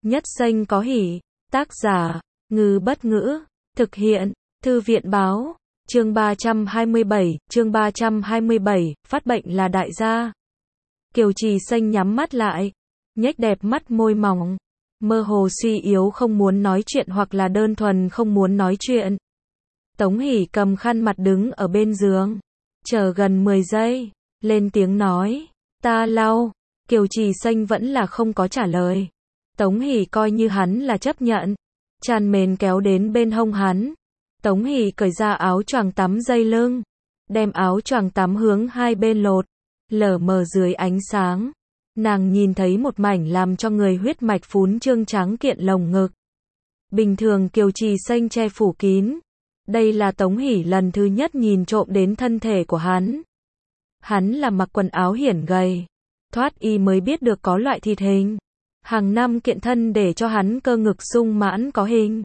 Nhất xanh có hỉ. Tác giả, Ngư Bất Ngữ. Thực hiện, Thư viện Báo. Chương 327, phát bệnh là đại gia. Kiều Trì Xanh nhắm mắt lại, nhếch đẹp mắt môi mỏng, mơ hồ suy yếu không muốn nói chuyện hoặc là đơn thuần không muốn nói chuyện. Tống Hỷ cầm khăn mặt đứng ở bên giường, chờ gần 10 giây, lên tiếng nói, ta lau. Kiều Trì Xanh vẫn là không có trả lời. Tống Hỷ coi như hắn là chấp nhận, chăn mền kéo đến bên hông hắn. Tống Hỷ cởi ra áo choàng tắm dây lưng, đem áo choàng tắm hướng hai bên lột, lờ mờ dưới ánh sáng. Nàng nhìn thấy một mảnh làm cho người huyết mạch phún trương trắng kiện lồng ngực. Bình thường Kiều Trì Xanh che phủ kín. Đây là Tống Hỷ lần thứ nhất nhìn trộm đến thân thể của hắn. Hắn là mặc quần áo hiển gầy, thoát y mới biết được có loại thịt hình. Hàng năm kiện thân để cho hắn cơ ngực sung mãn có hình.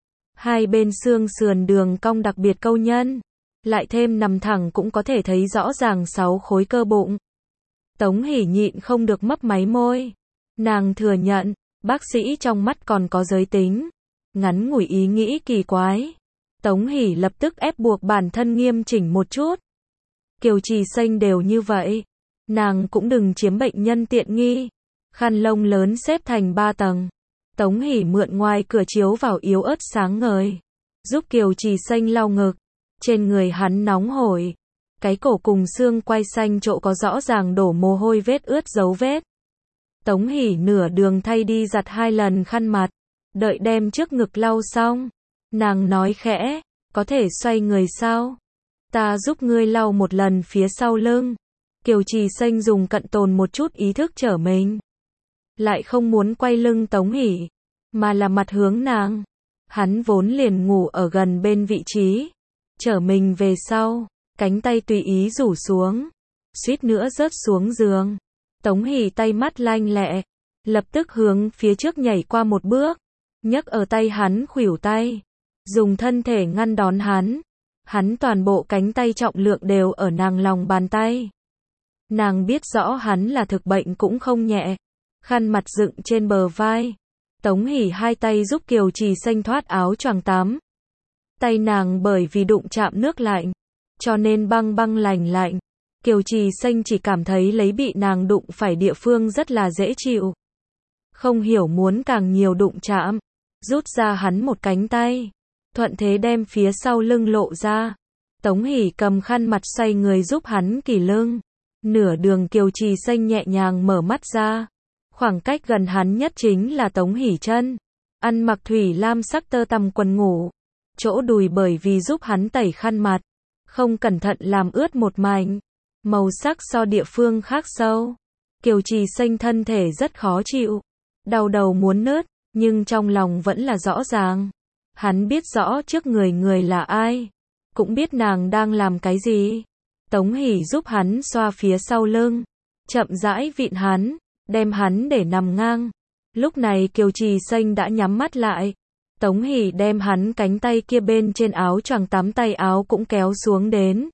Hai bên xương sườn đường cong đặc biệt câu nhân, lại thêm nằm thẳng cũng có thể thấy rõ ràng 6 khối cơ bụng. Tống Hỷ nhịn không được mấp máy môi. Nàng thừa nhận, bác sĩ trong mắt còn có giới tính. Ngắn ngủi ý nghĩ kỳ quái. Tống Hỷ lập tức ép buộc bản thân nghiêm chỉnh một chút. Kiều Trì Xanh đều như vậy, nàng cũng đừng chiếm bệnh nhân tiện nghi. Khăn lông lớn xếp thành 3 tầng. Tống Hỷ mượn ngoài cửa chiếu vào yếu ớt sáng ngời, giúp Kiều Trì Xanh lau ngực. Trên người hắn nóng hổi, cái cổ cùng xương quai xanh chỗ có rõ ràng đổ mồ hôi vết ướt dấu vết. Tống Hỷ nửa đường thay đi giặt 2 lần khăn mặt, đợi đem trước ngực lau xong, nàng nói khẽ, có thể xoay người sao? Ta giúp ngươi lau một lần phía sau lưng. Kiều Trì Xanh dùng cận tồn một chút ý thức trở mình, lại không muốn quay lưng Tống Hỷ, mà là mặt hướng nàng. Hắn vốn liền ngủ ở gần bên vị trí, trở mình về sau, cánh tay tùy ý rủ xuống, suýt nữa rớt xuống giường. Tống Hỷ tay mắt lanh lẹ, lập tức hướng phía trước nhảy qua một bước, nhấc ở tay hắn khuỷu tay, dùng thân thể ngăn đón hắn. Hắn toàn bộ cánh tay trọng lượng đều ở nàng lòng bàn tay. Nàng biết rõ hắn là thực bệnh cũng không nhẹ. Khăn mặt dựng trên bờ vai. Tống Hỷ hai tay giúp Kiều Trì Xanh thoát áo choàng tắm. Tay nàng bởi vì đụng chạm nước lạnh, cho nên băng băng lành lạnh. Kiều Trì Xanh chỉ cảm thấy lấy bị nàng đụng phải địa phương rất là dễ chịu. Không hiểu muốn càng nhiều đụng chạm. Rút ra hắn một cánh tay, thuận thế đem phía sau lưng lộ ra. Tống Hỷ cầm khăn mặt xoay người giúp hắn kỷ lưng. Nửa đường Kiều Trì Xanh nhẹ nhàng mở mắt ra. Khoảng cách gần hắn nhất chính là Tống Hỷ chân. Ăn mặc thủy lam sắc tơ tằm quần ngủ. Chỗ đùi bởi vì giúp hắn tẩy khăn mặt, không cẩn thận làm ướt một mảnh. Màu sắc so địa phương khác sâu. Kiều Trì Xanh thân thể rất khó chịu. Đau đầu muốn nứt, nhưng trong lòng vẫn là rõ ràng. Hắn biết rõ trước người là ai, cũng biết nàng đang làm cái gì. Tống Hỷ giúp hắn xoa phía sau lưng, chậm rãi vịn hắn, đem hắn để nằm ngang. Lúc này Kiều Trì Xanh đã nhắm mắt lại. Tống Hỷ đem hắn cánh tay kia bên trên áo choàng tắm tay áo cũng kéo xuống đến,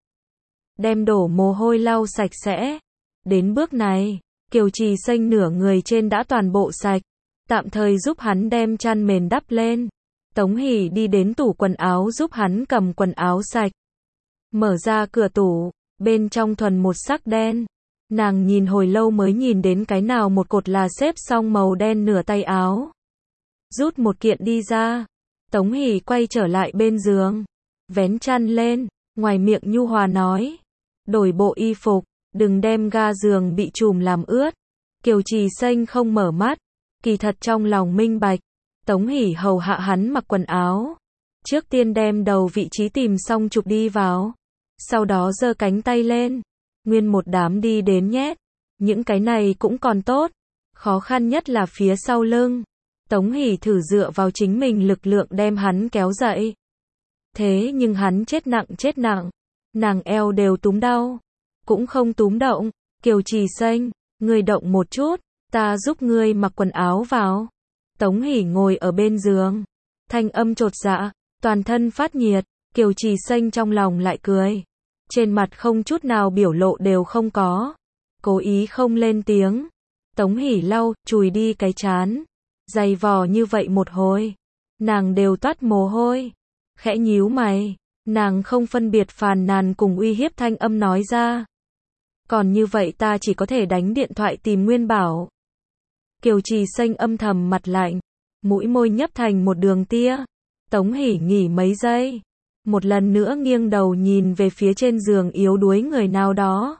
đem đổ mồ hôi lau sạch sẽ. Đến bước này, Kiều Trì Xanh nửa người trên đã toàn bộ sạch, tạm thời giúp hắn đem chăn mền đắp lên. Tống Hỷ đi đến tủ quần áo giúp hắn cầm quần áo sạch. Mở ra cửa tủ, bên trong thuần một sắc đen. Nàng nhìn hồi lâu mới nhìn đến cái nào một cột là xếp xong màu đen nửa tay áo. Rút một kiện đi ra. Tống Hỷ quay trở lại bên giường, vén chăn lên, ngoài miệng nhu hòa nói, đổi bộ y phục, đừng đem ga giường bị trùm làm ướt. Kiều Trì Xanh không mở mắt, kỳ thật trong lòng minh bạch. Tống Hỷ hầu hạ hắn mặc quần áo, trước tiên đem đầu vị trí tìm xong chụp đi vào, sau đó giơ cánh tay lên, nguyên một đám đi đến nhét. Những cái này cũng còn tốt, khó khăn nhất là phía sau lưng. Tống Hỷ thử dựa vào chính mình lực lượng đem hắn kéo dậy. Thế nhưng hắn chết nặng, nàng eo đều túm đau, cũng không túm động. Kiều Trì Xanh, ngươi động một chút, ta giúp ngươi mặc quần áo vào. Tống Hỷ ngồi ở bên giường, thanh âm chột dạ, toàn thân phát nhiệt. Kiều Trì Xanh trong lòng lại cười, trên mặt không chút nào biểu lộ đều không có, cố ý không lên tiếng. Tống Hỷ lau, chùi đi cái trán, Dày vò như vậy một hồi, nàng đều toát mồ hôi. Khẽ nhíu mày, nàng không phân biệt phàn nàn cùng uy hiếp thanh âm nói ra. Còn như vậy ta chỉ có thể đánh điện thoại tìm Nguyên Bảo. Kiều Trì Xanh âm thầm mặt lạnh, mũi môi nhấp thành một đường tia. Tống Hỷ nghỉ mấy giây, một lần nữa nghiêng đầu nhìn về phía trên giường yếu đuối người nào đó.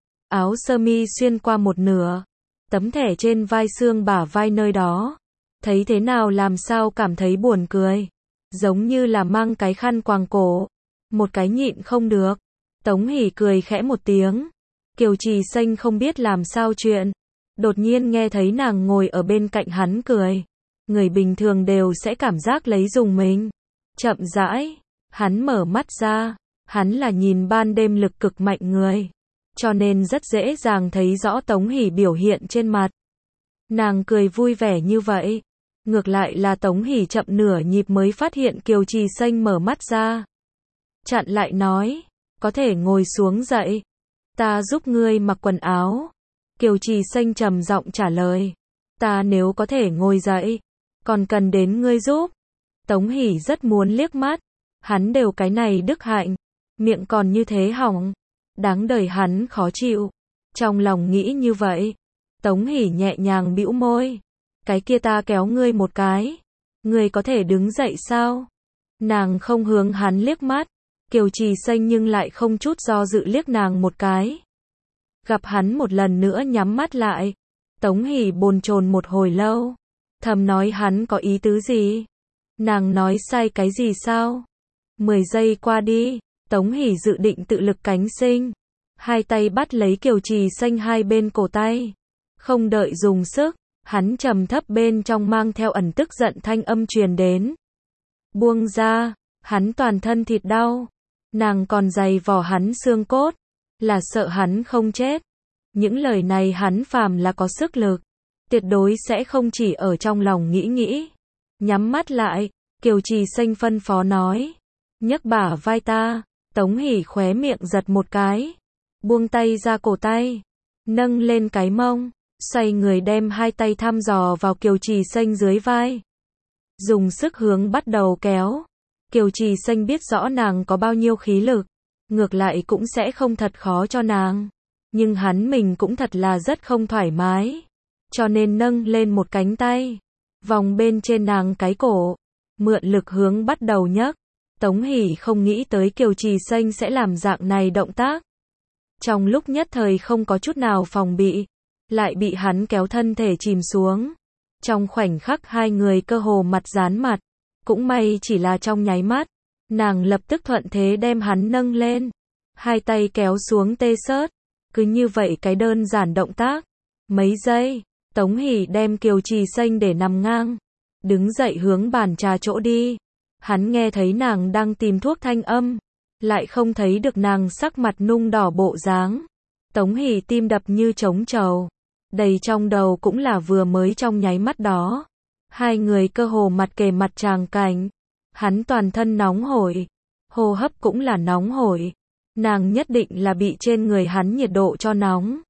Áo sơ mi xuyên qua một nửa, tấm thẻ trên vai xương bả vai nơi đó. Thấy thế nào làm sao cảm thấy buồn cười, giống như là mang cái khăn quàng cổ, một cái nhịn không được. Tống Hỷ cười khẽ một tiếng. Kiều Trì Xanh không biết làm sao chuyện, đột nhiên nghe thấy nàng ngồi ở bên cạnh hắn cười. Người bình thường đều sẽ cảm giác lấy dùng mình. Chậm rãi, hắn mở mắt ra, hắn là nhìn ban đêm lực cực mạnh người, cho nên rất dễ dàng thấy rõ Tống Hỷ biểu hiện trên mặt. Nàng cười vui vẻ như vậy, ngược lại là Tống Hỷ chậm nửa nhịp mới phát hiện Kiều Trì Xanh mở mắt ra. Chặn lại nói, có thể ngồi xuống dậy, ta giúp ngươi mặc quần áo. Kiều Trì Xanh trầm giọng trả lời, ta nếu có thể ngồi dậy, còn cần đến ngươi giúp. Tống Hỷ rất muốn liếc mắt, hắn đều cái này đức hạnh, miệng còn như thế hỏng, đáng đời hắn khó chịu. Trong lòng nghĩ như vậy, Tống Hỷ nhẹ nhàng bĩu môi, cái kia ta kéo ngươi một cái, ngươi có thể đứng dậy sao? Nàng không hướng hắn liếc mắt, Kiều Trì Xanh nhưng lại không chút do dự liếc nàng một cái. Gặp hắn một lần nữa nhắm mắt lại, Tống Hỷ bồn chồn một hồi lâu, thầm nói hắn có ý tứ gì? Nàng nói sai cái gì sao? 10 giây qua đi, Tống Hỷ dự định tự lực cánh sinh, hai tay bắt lấy Kiều Trì Xanh hai bên cổ tay, không đợi dùng sức, hắn trầm thấp bên trong mang theo ẩn tức giận thanh âm truyền đến. Buông ra, hắn toàn thân thịt đau, nàng còn giày vò hắn xương cốt, là sợ hắn không chết. Những lời này hắn phàm là có sức lực, tuyệt đối sẽ không chỉ ở trong lòng nghĩ. Nhắm mắt lại, Kiều Trì Xanh phân phó nói, nhấc bả vai ta. Tống Hỷ khóe miệng giật một cái, buông tay ra cổ tay, nâng lên cái mông, xoay người đem hai tay thăm dò vào Kiều Trì Xanh dưới vai, dùng sức hướng bắt đầu kéo. Kiều Trì Xanh biết rõ nàng có bao nhiêu khí lực, ngược lại cũng sẽ không thật khó cho nàng, nhưng hắn mình cũng thật là rất không thoải mái, cho nên nâng lên một cánh tay, vòng bên trên nàng cái cổ, mượn lực hướng bắt đầu nhấc. Tống Hỷ không nghĩ tới Kiều Trì Xanh sẽ làm dạng này động tác. Trong lúc nhất thời không có chút nào phòng bị, lại bị hắn kéo thân thể chìm xuống. Trong khoảnh khắc hai người cơ hồ mặt dán mặt, cũng may chỉ là trong nháy mắt, nàng lập tức thuận thế đem hắn nâng lên, hai tay kéo xuống tê xớt. Cứ như vậy cái đơn giản động tác, mấy giây, Tống Hỷ đem Kiều Trì Xanh để nằm ngang, đứng dậy hướng bàn trà chỗ đi. Hắn nghe thấy nàng đang tìm thuốc thanh âm, lại không thấy được nàng sắc mặt nung đỏ bộ dáng. Tống Hỷ tim đập như trống trầu, đầy trong đầu cũng là vừa mới trong nháy mắt đó. Hai người cơ hồ mặt kề mặt tràng cảnh, hắn toàn thân nóng hổi, hô hấp cũng là nóng hổi. Nàng nhất định là bị trên người hắn nhiệt độ cho nóng.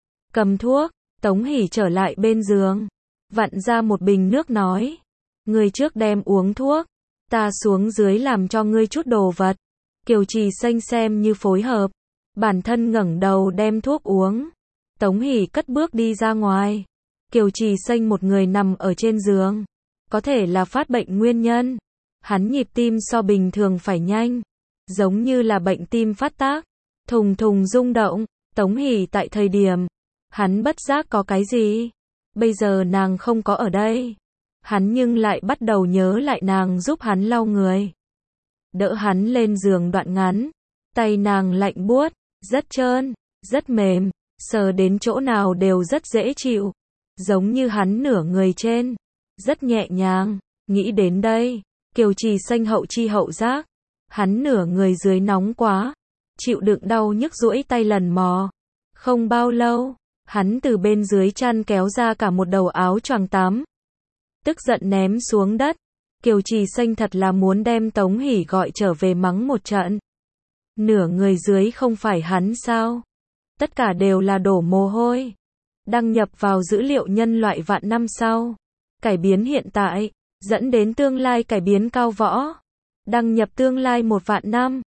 Cầm thuốc, Tống Hỷ trở lại bên giường, vặn ra một bình nước nói, ngươi trước đem uống thuốc, ta xuống dưới làm cho ngươi chút đồ vật. Kiều Trì Xanh xem như phối hợp, bản thân ngẩng đầu đem thuốc uống. Tống Hỷ cất bước đi ra ngoài. Kiều Trì Xanh một người nằm ở trên giường, có thể là phát bệnh nguyên nhân, hắn nhịp tim so bình thường phải nhanh, giống như là bệnh tim phát tác, thùng thùng rung động. Tống Hỷ tại thời điểm hắn bất giác có cái gì, bây giờ nàng không có ở đây, hắn nhưng lại bắt đầu nhớ lại nàng giúp hắn lau người, đỡ hắn lên giường đoạn ngắn, tay nàng lạnh buốt, rất trơn, rất mềm, sờ đến chỗ nào đều rất dễ chịu, giống như hắn nửa người trên, rất nhẹ nhàng. Nghĩ đến đây, Kiều Trì Xanh hậu chi hậu giác, hắn nửa người dưới nóng quá, chịu đựng đau nhức duỗi tay lần mò. Không bao lâu, hắn từ bên dưới chăn kéo ra cả một đầu áo choàng tắm, tức giận ném xuống đất. Kiều Trì Xanh thật là muốn đem Tống Hỷ gọi trở về mắng một trận. Nửa người dưới không phải hắn sao? Tất cả đều là đổ mồ hôi. Đăng nhập vào dữ liệu nhân loại vạn năm sau. cải biến hiện tại, dẫn đến tương lai cải biến cao võ. Đăng nhập tương lai 1 vạn năm.